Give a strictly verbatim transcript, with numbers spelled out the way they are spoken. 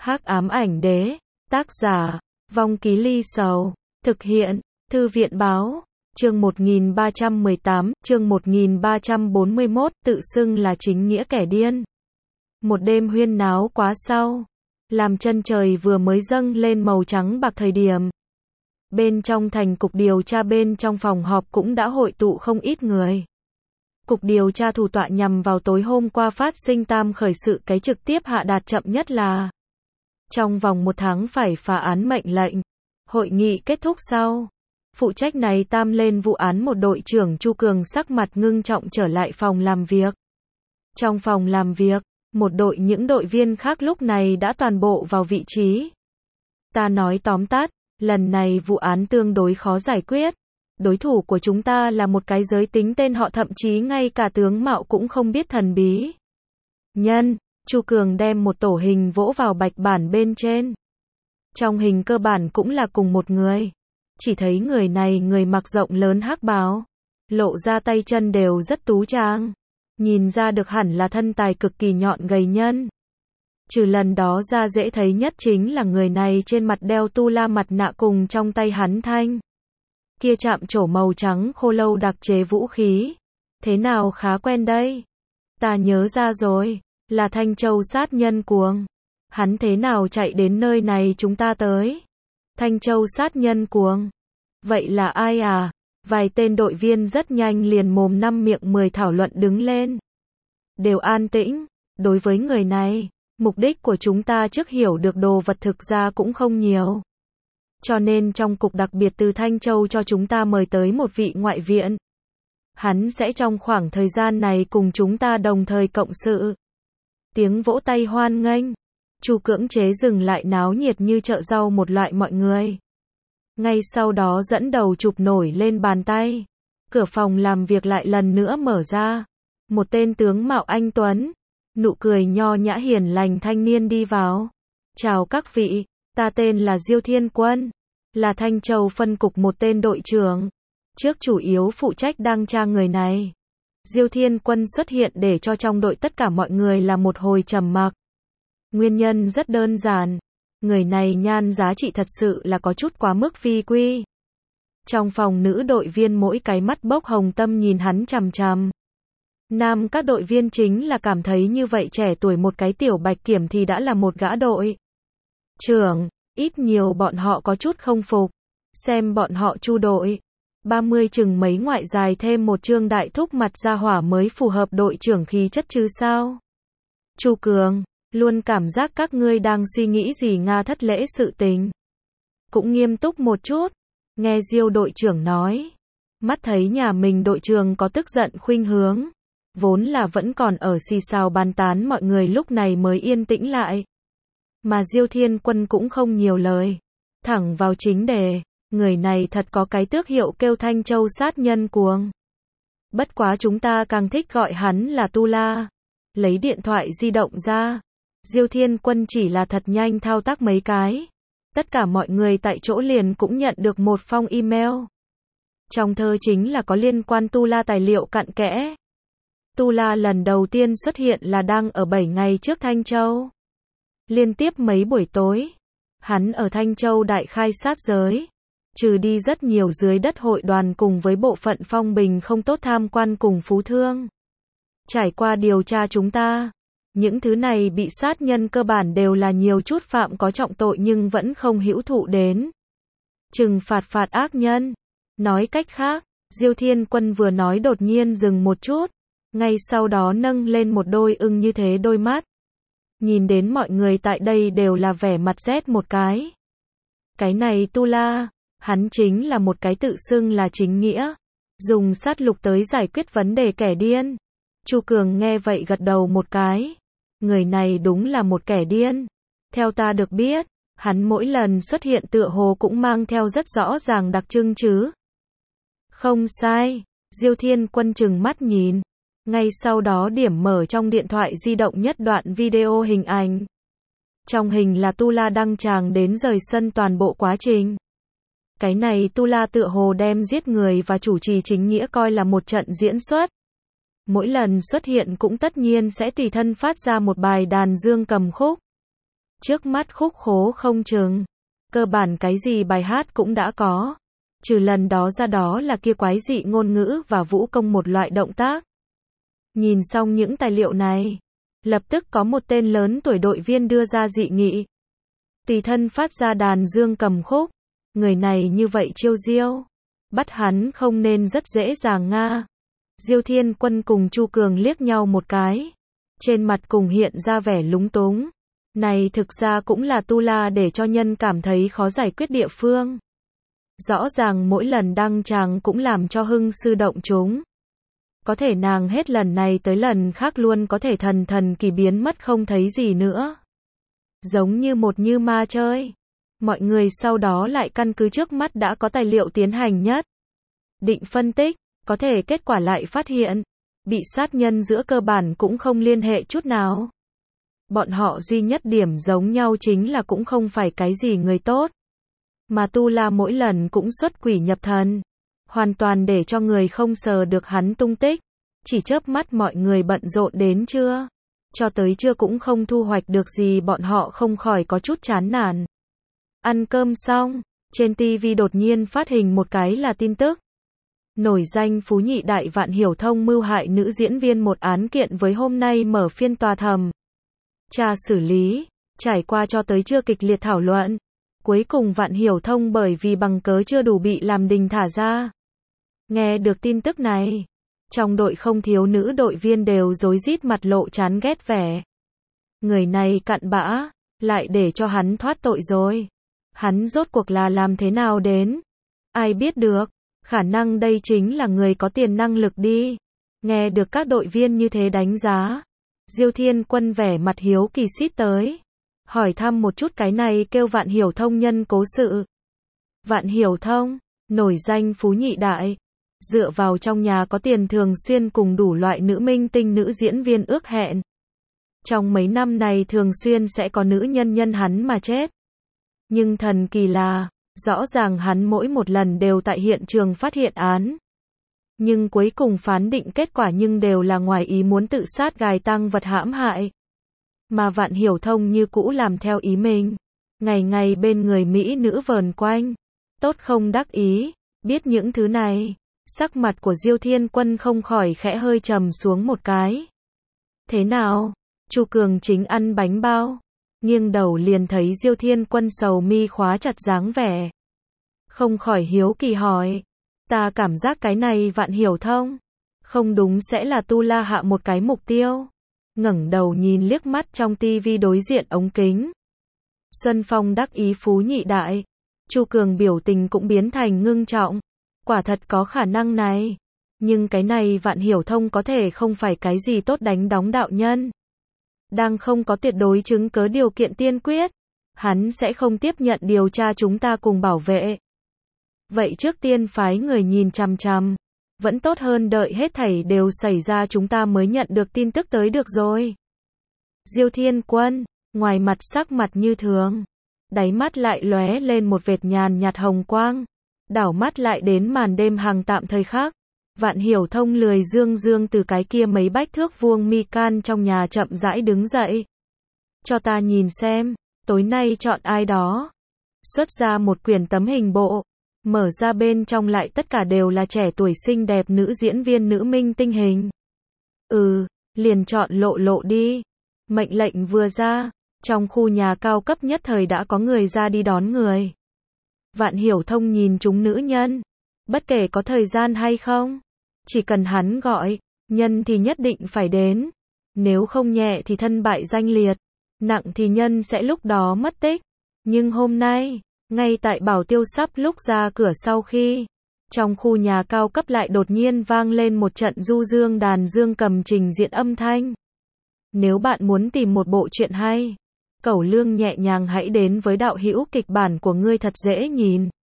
Hắc ám ảnh đế, tác giả, Vong Ký Ly Sầu, thực hiện, Thư viện báo, chương một nghìn ba trăm mười tám, chương một nghìn ba trăm bốn mươi mốt, tự xưng là chính nghĩa kẻ điên. Một đêm huyên náo quá sau, làm chân trời vừa mới dâng lên màu trắng bạc thời điểm. Bên trong thành cục điều tra bên trong phòng họp cũng đã hội tụ không ít người. Cục điều tra thủ tọa nhằm vào tối hôm qua phát sinh tam khởi sự cái trực tiếp hạ đạt chậm nhất là trong vòng một tháng phải phá án mệnh lệnh. Hội nghị kết thúc sau, phụ trách này tam lên vụ án một đội trưởng Chu Cường sắc mặt ngưng trọng trở lại phòng làm việc. Trong phòng làm việc, một đội những đội viên khác lúc này đã toàn bộ vào vị trí. Ta nói tóm tắt, lần này vụ án tương đối khó giải quyết. Đối thủ của chúng ta là một cái giới tính tên họ thậm chí ngay cả tướng mạo cũng không biết thần bí. Nhân, Chu Cường đem một tổ hình vỗ vào bạch bản bên trên. Trong hình cơ bản cũng là cùng một người. Chỉ thấy người này người mặc rộng lớn hắc bào. Lộ ra tay chân đều rất tú trang. Nhìn ra được hẳn là thân tài cực kỳ nhọn gầy nhân. Trừ lần đó ra dễ thấy nhất chính là người này trên mặt đeo tu la mặt nạ cùng trong tay hắn thanh kia chạm trổ màu trắng khô lâu đặc chế vũ khí. Thế nào khá quen đây? Ta nhớ ra rồi, là Thanh Châu sát nhân cuồng. Hắn thế nào chạy đến nơi này chúng ta tới? Thanh Châu sát nhân cuồng. Vậy là ai à? Vài tên đội viên rất nhanh liền mồm năm miệng mười thảo luận đứng lên. Đều an tĩnh, đối với người này, mục đích của chúng ta trước hiểu được đồ vật thực ra cũng không nhiều. Cho nên trong cục đặc biệt từ Thanh Châu cho chúng ta mời tới một vị ngoại viện. Hắn sẽ trong khoảng thời gian này cùng chúng ta đồng thời cộng sự. Tiếng vỗ tay hoan nghênh. Chu cưỡng chế dừng lại náo nhiệt như chợ rau một loại mọi người. Ngay sau đó dẫn đầu chụp nổi lên bàn tay. Cửa phòng làm việc lại lần nữa mở ra. Một tên tướng mạo anh tuấn, nụ cười nho nhã hiền lành thanh niên đi vào. Chào các vị, ta tên là Diêu Thiên Quân, là Thanh Châu phân cục một tên đội trưởng. Trước chủ yếu phụ trách đăng tra người này. Diêu Thiên Quân xuất hiện để cho trong đội tất cả mọi người là một hồi trầm mặc. Nguyên nhân rất đơn giản. Người này nhan giá trị thật sự là có chút quá mức phi quy. Trong phòng nữ đội viên mỗi cái mắt bốc hồng tâm nhìn hắn chằm chằm. Nam các đội viên chính là cảm thấy như vậy trẻ tuổi một cái tiểu bạch kiểm thì đã là một gã đội trưởng, ít nhiều bọn họ có chút không phục. Xem bọn họ Chu đội ba mươi chừng mấy ngoại dài thêm một trương đại thúc mặt ra hỏa mới phù hợp đội trưởng khí chất chứ sao? Chu Cường, luôn cảm giác các ngươi đang suy nghĩ gì Nga thất lễ sự tình. Cũng nghiêm túc một chút, nghe Diêu đội trưởng nói. Mắt thấy nhà mình đội trưởng có tức giận khuynh hướng. Vốn là vẫn còn ở xì xào bàn tán mọi người lúc này mới yên tĩnh lại. Mà Diêu Thiên Quân cũng không nhiều lời. Thẳng vào chính đề, người này thật có cái tước hiệu kêu Thanh Châu sát nhân cuồng. Bất quá chúng ta càng thích gọi hắn là Tu La. Lấy điện thoại di động ra. Diêu Thiên Quân chỉ là thật nhanh thao tác mấy cái. Tất cả mọi người tại chỗ liền cũng nhận được một phong email. Trong thơ chính là có liên quan Tu La tài liệu cặn kẽ. Tu La lần đầu tiên xuất hiện là đang ở bảy ngày trước Thanh Châu. Liên tiếp mấy buổi tối, hắn ở Thanh Châu đại khai sát giới. Trừ đi rất nhiều dưới đất hội đoàn cùng với bộ phận phong bình không tốt tham quan cùng phú thương. Trải qua điều tra chúng ta, những thứ này bị sát nhân cơ bản đều là nhiều chút phạm có trọng tội nhưng vẫn không hữu thụ đến trừng phạt phạt ác nhân. Nói cách khác, Diêu Thiên Quân vừa nói đột nhiên dừng một chút. Ngay sau đó nâng lên một đôi ưng như thế đôi mắt. Nhìn đến mọi người tại đây đều là vẻ mặt rét một cái. Cái này Tu La, hắn chính là một cái tự xưng là chính nghĩa. Dùng sát lục tới giải quyết vấn đề kẻ điên. Chu Cường nghe vậy gật đầu một cái. Người này đúng là một kẻ điên. Theo ta được biết, hắn mỗi lần xuất hiện tựa hồ cũng mang theo rất rõ ràng đặc trưng chứ. Không sai, Diêu Thiên Quân trừng mắt nhìn. Ngay sau đó điểm mở trong điện thoại di động nhất đoạn video hình ảnh. Trong hình là Tu La đăng tràng đến rời sân toàn bộ quá trình. Cái này Tu La tựa hồ đem giết người và chủ trì chính nghĩa coi là một trận diễn xuất. Mỗi lần xuất hiện cũng tất nhiên sẽ tùy thân phát ra một bài đàn dương cầm khúc. Trước mắt khúc khố không chừng. Cơ bản cái gì bài hát cũng đã có. Trừ lần đó ra đó là kia quái dị ngôn ngữ và vũ công một loại động tác. Nhìn xong những tài liệu này, lập tức có một tên lớn tuổi đội viên đưa ra dị nghị. Tùy thân phát ra đàn dương cầm khúc. Người này như vậy chiêu diêu. Bắt hắn không nên rất dễ dàng nga. Diêu Thiên Quân cùng Chu Cường liếc nhau một cái. Trên mặt cùng hiện ra vẻ lúng túng. Này thực ra cũng là tu la để cho nhân cảm thấy khó giải quyết địa phương. Rõ ràng mỗi lần đăng tràng cũng làm cho hưng sư động chúng. Có thể nàng hết lần này tới lần khác luôn có thể thần thần kỳ biến mất không thấy gì nữa. Giống như một như ma chơi. Mọi người sau đó lại căn cứ trước mắt đã có tài liệu tiến hành nhất định phân tích, có thể kết quả lại phát hiện, bị sát nhân giữa cơ bản cũng không liên hệ chút nào. Bọn họ duy nhất điểm giống nhau chính là cũng không phải cái gì người tốt. Mà tu la mỗi lần cũng xuất quỷ nhập thần. Hoàn toàn để cho người không sờ được hắn tung tích. Chỉ chớp mắt mọi người bận rộn đến trưa. Cho tới trưa cũng không thu hoạch được gì, bọn họ không khỏi có chút chán nản. Ăn cơm xong, trên ti vi đột nhiên phát hình một cái là tin tức. Nổi danh phú nhị đại Vạn Hiểu Thông mưu hại nữ diễn viên một án kiện với hôm nay mở phiên tòa thẩm tra xử lý, trải qua cho tới trưa kịch liệt thảo luận. Cuối cùng Vạn Hiểu Thông bởi vì bằng cớ chưa đủ bị làm đình thả ra. Nghe được tin tức này, trong đội không thiếu nữ đội viên đều rối rít mặt lộ chán ghét vẻ. Người này cặn bã, lại để cho hắn thoát tội rồi. Hắn rốt cuộc là làm thế nào đến? Ai biết được, khả năng đây chính là người có tiền năng lực đi. Nghe được các đội viên như thế đánh giá, Diêu Thiên Quân vẻ mặt hiếu kỳ xít tới. Hỏi thăm một chút cái này kêu Vạn Hiểu Thông nhân cố sự. Vạn Hiểu Thông, nổi danh phú nhị đại. Dựa vào trong nhà có tiền thường xuyên cùng đủ loại nữ minh tinh nữ diễn viên ước hẹn. Trong mấy năm này thường xuyên sẽ có nữ nhân nhân hắn mà chết. Nhưng thần kỳ là, rõ ràng hắn mỗi một lần đều tại hiện trường phát hiện án. Nhưng cuối cùng phán định kết quả nhưng đều là ngoài ý muốn tự sát gài tang vật hãm hại. Mà Vạn Hiểu Thông như cũ làm theo ý mình. Ngày ngày bên người mỹ nữ vờn quanh. Tốt không đắc ý, biết những thứ này. Sắc mặt của Diêu Thiên Quân không khỏi khẽ hơi trầm xuống một cái. Thế nào? Chu Cường chính ăn bánh bao. Nghiêng đầu liền thấy Diêu Thiên Quân sầu mi khóa chặt dáng vẻ. Không khỏi hiếu kỳ hỏi. Ta cảm giác cái này Vạn Hiểu Thông. Không đúng sẽ là tu la hạ một cái mục tiêu. Ngẩng đầu nhìn liếc mắt trong tivi đối diện ống kính. Xuân Phong đắc ý phú nhị đại. Chu Cường biểu tình cũng biến thành ngưng trọng. Quả thật có khả năng này. Nhưng cái này Vạn Hiểu Thông có thể không phải cái gì tốt đánh đóng đạo nhân. Đang không có tuyệt đối chứng cớ điều kiện tiên quyết. Hắn sẽ không tiếp nhận điều tra chúng ta cùng bảo vệ. Vậy trước tiên phái người nhìn chằm chằm. Vẫn tốt hơn đợi hết thảy đều xảy ra chúng ta mới nhận được tin tức tới được rồi. Diêu Thiên Quân, ngoài mặt sắc mặt như thường. Đáy mắt lại lóe lên một vệt nhàn nhạt hồng quang. Đảo mắt lại đến màn đêm hàng tạm thời khác. Vạn Hiểu Thông lười dương dương từ cái kia mấy bách thước vuông mi can trong nhà chậm rãi đứng dậy. Cho ta nhìn xem, tối nay chọn ai đó. Xuất ra một quyển tấm hình bộ. Mở ra bên trong lại tất cả đều là trẻ tuổi xinh đẹp nữ diễn viên nữ minh tinh hình. Ừ, liền chọn Lộ Lộ đi. Mệnh lệnh vừa ra, trong khu nhà cao cấp nhất thời đã có người ra đi đón người. Vạn Hiểu Thông nhìn chúng nữ nhân. Bất kể có thời gian hay không. Chỉ cần hắn gọi, nhân thì nhất định phải đến. Nếu không nhẹ thì thân bại danh liệt. Nặng thì nhân sẽ lúc đó mất tích. Nhưng hôm nay, ngay tại Bảo Tiêu sắp lúc ra cửa sau khi, trong khu nhà cao cấp lại đột nhiên vang lên một trận du dương đàn dương cầm trình diễn âm thanh. Nếu bạn muốn tìm một bộ truyện hay, cẩu lương nhẹ nhàng hãy đến với đạo hữu kịch bản của ngươi thật dễ nhìn.